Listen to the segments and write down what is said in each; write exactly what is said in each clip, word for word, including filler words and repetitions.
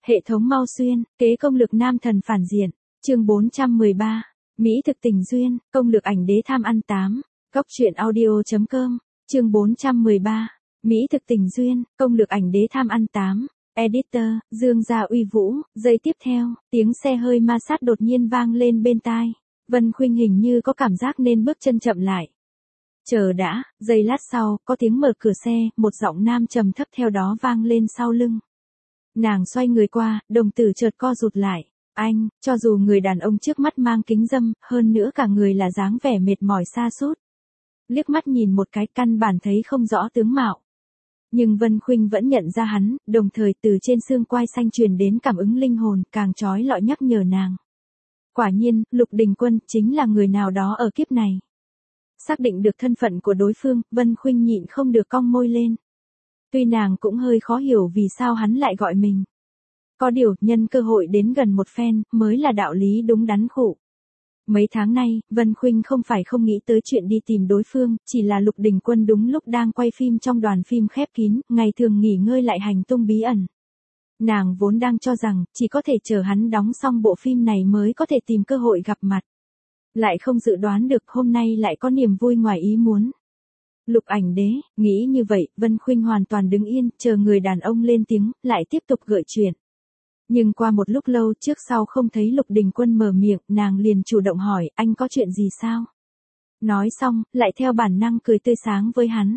Hệ thống mau xuyên, kế công lược nam thần phản diện. Chương bốn trăm mười ba. Mỹ thực tình duyên, công lược ảnh đế tham ăn tám. Góc truyện audio chấm com. Chương bốn trăm mười ba. Mỹ thực tình duyên, công lược ảnh đế tham ăn tám. Editor, Dương Gia Uy Vũ. Giây tiếp theo, tiếng xe hơi ma sát đột nhiên vang lên bên tai. Vân Khuynh hình như có cảm giác nên bước chân chậm lại. Chờ đã, giây lát sau, có tiếng mở cửa xe, một giọng nam trầm thấp theo đó vang lên sau lưng. Nàng xoay người qua, đồng tử chợt co rụt lại. Anh, cho dù người đàn ông trước mắt mang kính râm, hơn nữa cả người là dáng vẻ mệt mỏi sa sút. Liếc mắt nhìn một cái căn bản thấy không rõ tướng mạo. Nhưng Vân Khuynh vẫn nhận ra hắn, đồng thời từ trên xương quai xanh truyền đến cảm ứng linh hồn, càng trói lọi nhắc nhở nàng. Quả nhiên, Lục Đình Quân chính là người nào đó ở kiếp này. Xác định được thân phận của đối phương, Vân Khuynh nhịn không được cong môi lên. Tuy nàng cũng hơi khó hiểu vì sao hắn lại gọi mình. Có điều, nhân cơ hội đến gần một phen, mới là đạo lý đúng đắn khổ. Mấy tháng nay, Vân Khuynh không phải không nghĩ tới chuyện đi tìm đối phương, chỉ là Lục Đình Quân đúng lúc đang quay phim trong đoàn phim khép kín, ngày thường nghỉ ngơi lại hành tung bí ẩn. Nàng vốn đang cho rằng, chỉ có thể chờ hắn đóng xong bộ phim này mới có thể tìm cơ hội gặp mặt. Lại không dự đoán được hôm nay lại có niềm vui ngoài ý muốn. Lục ảnh đế, nghĩ như vậy, Vân Khuynh hoàn toàn đứng yên, chờ người đàn ông lên tiếng, lại tiếp tục gợi chuyện. Nhưng qua một lúc lâu trước sau không thấy Lục Đình Quân mở miệng, nàng liền chủ động hỏi, anh có chuyện gì sao? Nói xong, lại theo bản năng cười tươi sáng với hắn.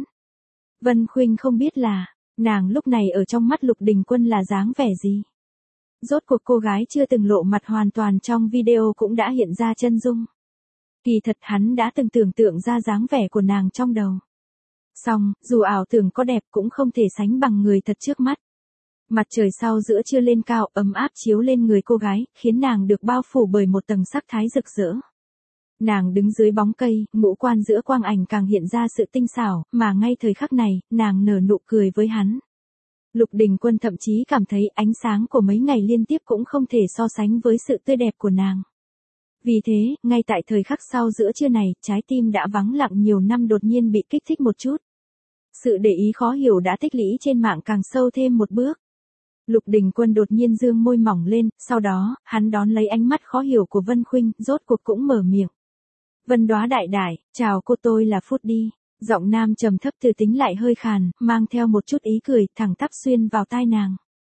Vân Khuynh không biết là, nàng lúc này ở trong mắt Lục Đình Quân là dáng vẻ gì? Rốt cuộc cô gái chưa từng lộ mặt hoàn toàn trong video cũng đã hiện ra chân dung. Kỳ thật hắn đã từng tưởng tượng ra dáng vẻ của nàng trong đầu. Song, dù ảo tưởng có đẹp cũng không thể sánh bằng người thật trước mắt. Mặt trời sau giữa trưa lên cao, ấm áp chiếu lên người cô gái, khiến nàng được bao phủ bởi một tầng sắc thái rực rỡ. Nàng đứng dưới bóng cây, ngũ quan giữa quang ảnh càng hiện ra sự tinh xảo, mà ngay thời khắc này, nàng nở nụ cười với hắn. Lục Đình Quân thậm chí cảm thấy ánh sáng của mấy ngày liên tiếp cũng không thể so sánh với sự tươi đẹp của nàng. Vì thế, ngay tại thời khắc sau giữa trưa này, trái tim đã vắng lặng nhiều năm đột nhiên bị kích thích một chút. Sự để ý khó hiểu đã tích lũy trên mạng càng sâu thêm một bước. Lục Đình Quân đột nhiên dương môi mỏng lên, sau đó, hắn đón lấy ánh mắt khó hiểu của Vân Khuynh, rốt cuộc cũng mở miệng. Vân Đóa đại đại, chào cô, tôi là Phút đi. Giọng nam trầm thấp từ tính lại hơi khàn, mang theo một chút ý cười, thẳng tắp xuyên vào tai nàng.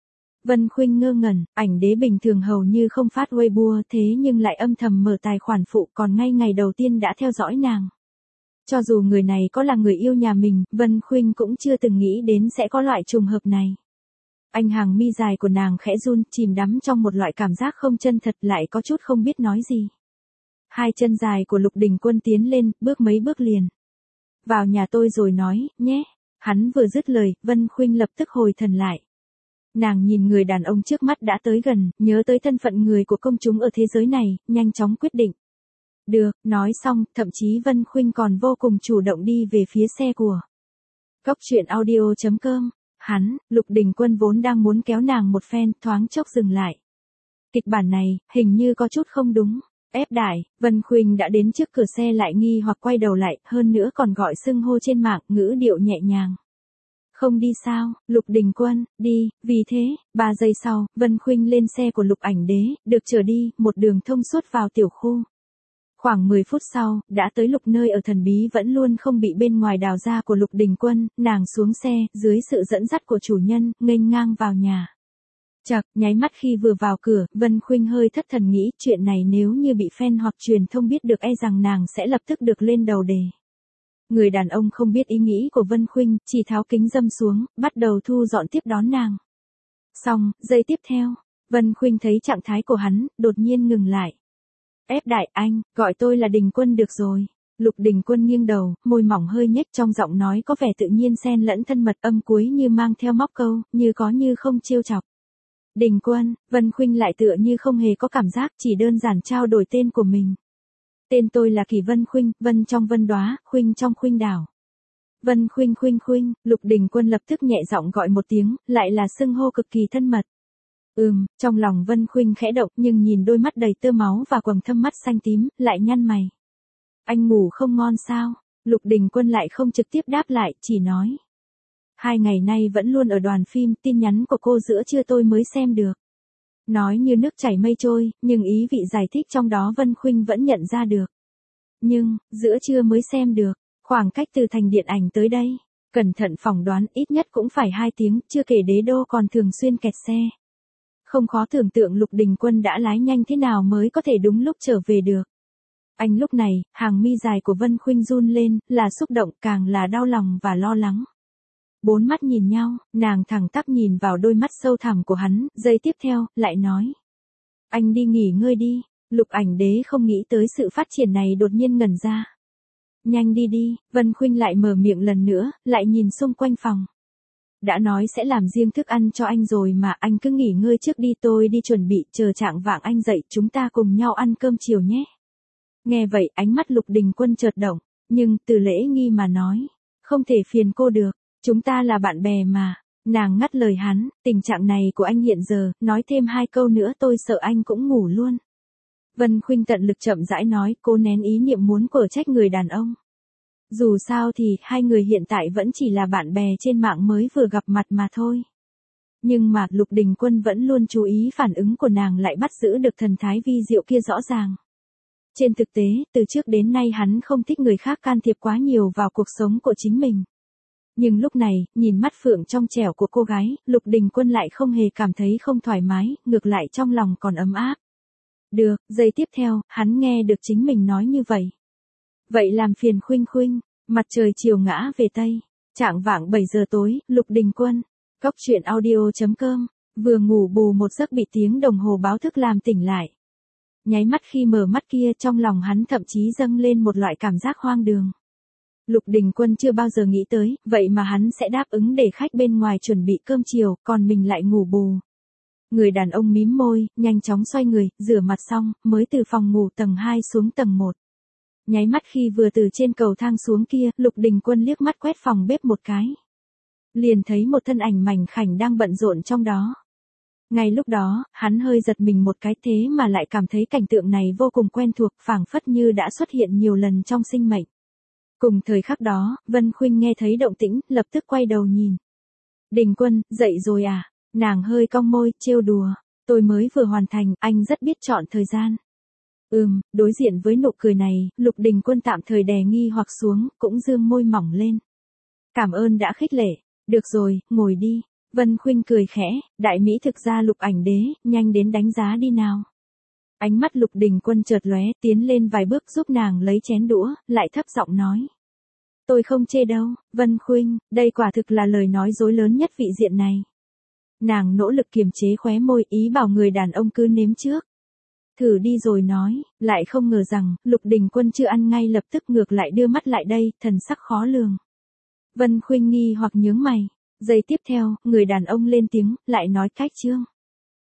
Vân Khuynh ngơ ngẩn, ảnh đế bình thường hầu như không phát Weibo thế nhưng lại âm thầm mở tài khoản phụ, còn ngay ngày đầu tiên đã theo dõi nàng. Cho dù người này có là người yêu nhà mình, Vân Khuynh cũng chưa từng nghĩ đến sẽ có loại trùng hợp này. Anh hàng mi dài của nàng khẽ run, chìm đắm trong một loại cảm giác không chân thật, lại có chút không biết nói gì. Hai chân dài của Lục Đình Quân tiến lên, bước mấy bước liền. Vào nhà tôi rồi nói, nhé. Hắn vừa dứt lời, Vân Khuynh lập tức hồi thần lại. Nàng nhìn người đàn ông trước mắt đã tới gần, nhớ tới thân phận người của công chúng ở thế giới này, nhanh chóng quyết định. Được, nói xong, thậm chí Vân Khuynh còn vô cùng chủ động đi về phía xe của Góc truyện audio chấm com. Hắn, Lục Đình Quân vốn đang muốn kéo nàng một phen, thoáng chốc dừng lại. Kịch bản này, hình như có chút không đúng. Ép đại, Vân Khuynh đã đến trước cửa xe lại nghi hoặc quay đầu lại, hơn nữa còn gọi xưng hô trên mạng, ngữ điệu nhẹ nhàng. Không đi sao, Lục Đình Quân, đi, vì thế, ba giây sau, Vân Khuynh lên xe của Lục ảnh đế, được chở đi, một đường thông suốt vào tiểu khu. Khoảng mười phút sau, đã tới Lục nơi ở thần bí vẫn luôn không bị bên ngoài đào ra của Lục Đình Quân, nàng xuống xe, dưới sự dẫn dắt của chủ nhân, nghênh ngang vào nhà. Chậc, nháy mắt khi vừa vào cửa, Vân Khuynh hơi thất thần nghĩ chuyện này nếu như bị fan hoặc truyền thông biết được e rằng nàng sẽ lập tức được lên đầu đề. Người đàn ông không biết ý nghĩ của Vân Khuynh, chỉ tháo kính râm xuống, bắt đầu thu dọn tiếp đón nàng. Xong, giây tiếp theo, Vân Khuynh thấy trạng thái của hắn, đột nhiên ngừng lại. Ép đại anh, gọi tôi là Đình Quân được rồi. Lục Đình Quân nghiêng đầu, môi mỏng hơi nhếch, trong giọng nói có vẻ tự nhiên xen lẫn thân mật, âm cuối như mang theo móc câu, như có như không trêu chọc. Đình Quân, Vân Khuynh lại tựa như không hề có cảm giác, chỉ đơn giản trao đổi tên của mình. Tên tôi là Kỳ Vân Khuynh, Vân trong Vân Đóa, Khuynh trong Khuynh đảo. Vân Khuynh Khuynh Khuynh, Lục Đình Quân lập tức nhẹ giọng gọi một tiếng, lại là xưng hô cực kỳ thân mật. Ừm, trong lòng Vân Khuynh khẽ động, nhưng nhìn đôi mắt đầy tơ máu và quầng thâm mắt xanh tím, lại nhăn mày. Anh ngủ không ngon sao? Lục Đình Quân lại không trực tiếp đáp lại, chỉ nói. Hai ngày nay vẫn luôn ở đoàn phim, tin nhắn của cô giữa trưa tôi mới xem được. Nói như nước chảy mây trôi, nhưng ý vị giải thích trong đó Vân Khuynh vẫn nhận ra được. Nhưng, giữa trưa mới xem được, khoảng cách từ thành điện ảnh tới đây, cẩn thận phỏng đoán ít nhất cũng phải hai tiếng, chưa kể đế đô còn thường xuyên kẹt xe. Không khó tưởng tượng Lục Đình Quân đã lái nhanh thế nào mới có thể đúng lúc trở về được. Anh lúc này, hàng mi dài của Vân Khuynh run lên, là xúc động càng là đau lòng và lo lắng. Bốn mắt nhìn nhau, nàng thẳng tắp nhìn vào đôi mắt sâu thẳm của hắn, giây tiếp theo, lại nói. Anh đi nghỉ ngơi đi, Lục Ảnh Đế không nghĩ tới sự phát triển này đột nhiên ngẩn ra. Nhanh đi đi, Vân Khuynh lại mở miệng lần nữa, lại nhìn xung quanh phòng. Đã nói sẽ làm riêng thức ăn cho anh rồi mà anh cứ nghỉ ngơi trước đi, tôi đi chuẩn bị, chờ trạng vạng anh dậy chúng ta cùng nhau ăn cơm chiều nhé. Nghe vậy ánh mắt Lục Đình Quân chợt động, nhưng từ lễ nghi mà nói, không thể phiền cô được, chúng ta là bạn bè mà. Nàng ngắt lời hắn, tình trạng này của anh hiện giờ, nói thêm hai câu nữa tôi sợ anh cũng ngủ luôn. Vân Khuynh tận lực chậm rãi nói, cô nén ý niệm muốn quở trách người đàn ông. Dù sao thì, hai người hiện tại vẫn chỉ là bạn bè trên mạng mới vừa gặp mặt mà thôi. Nhưng mà, Lục Đình Quân vẫn luôn chú ý phản ứng của nàng lại bắt giữ được thần thái vi diệu kia rõ ràng. Trên thực tế, từ trước đến nay hắn không thích người khác can thiệp quá nhiều vào cuộc sống của chính mình. Nhưng lúc này, nhìn mắt phượng trong trẻo của cô gái, Lục Đình Quân lại không hề cảm thấy không thoải mái, ngược lại trong lòng còn ấm áp. Được, giây tiếp theo, hắn nghe được chính mình nói như vậy. Vậy làm phiền Khuynh Khuynh, mặt trời chiều ngã về Tây, chạng vạng bảy giờ tối, Lục Đình Quân, cốc truyện audio chấm com, vừa ngủ bù một giấc bị tiếng đồng hồ báo thức làm tỉnh lại. Nháy mắt khi mở mắt kia trong lòng hắn thậm chí dâng lên một loại cảm giác hoang đường. Lục Đình Quân chưa bao giờ nghĩ tới, vậy mà hắn sẽ đáp ứng để khách bên ngoài chuẩn bị cơm chiều, còn mình lại ngủ bù. Người đàn ông mím môi, nhanh chóng xoay người, rửa mặt xong, mới từ phòng ngủ tầng hai xuống tầng một. Nháy mắt khi vừa từ trên cầu thang xuống kia, Lục Đình Quân liếc mắt quét phòng bếp một cái. Liền thấy một thân ảnh mảnh khảnh đang bận rộn trong đó. Ngay lúc đó, hắn hơi giật mình một cái, thế mà lại cảm thấy cảnh tượng này vô cùng quen thuộc, phảng phất như đã xuất hiện nhiều lần trong sinh mệnh. Cùng thời khắc đó, Vân Khuynh nghe thấy động tĩnh, lập tức quay đầu nhìn. Đình Quân, dậy rồi à? Nàng hơi cong môi, trêu đùa. Tôi mới vừa hoàn thành, anh rất biết chọn thời gian. Ừm, đối diện với nụ cười này, Lục Đình Quân tạm thời đè nghi hoặc xuống, cũng dương môi mỏng lên. Cảm ơn đã khích lệ. Được rồi, ngồi đi. Vân Khuynh cười khẽ, đại mỹ thực ra Lục Ảnh Đế, nhanh đến đánh giá đi nào. Ánh mắt Lục Đình Quân chợt lóe, tiến lên vài bước giúp nàng lấy chén đũa, lại thấp giọng nói. Tôi không chê đâu, Vân Khuynh, đây quả thực là lời nói dối lớn nhất vị diện này. Nàng nỗ lực kiềm chế khóe môi, ý bảo người đàn ông cứ nếm trước. Thử đi rồi nói, lại không ngờ rằng, Lục Đình Quân chưa ăn ngay lập tức ngược lại đưa mắt lại đây, thần sắc khó lường. Vân Khuynh nghi hoặc nhướng mày. Giây tiếp theo, người đàn ông lên tiếng, lại nói cách chương.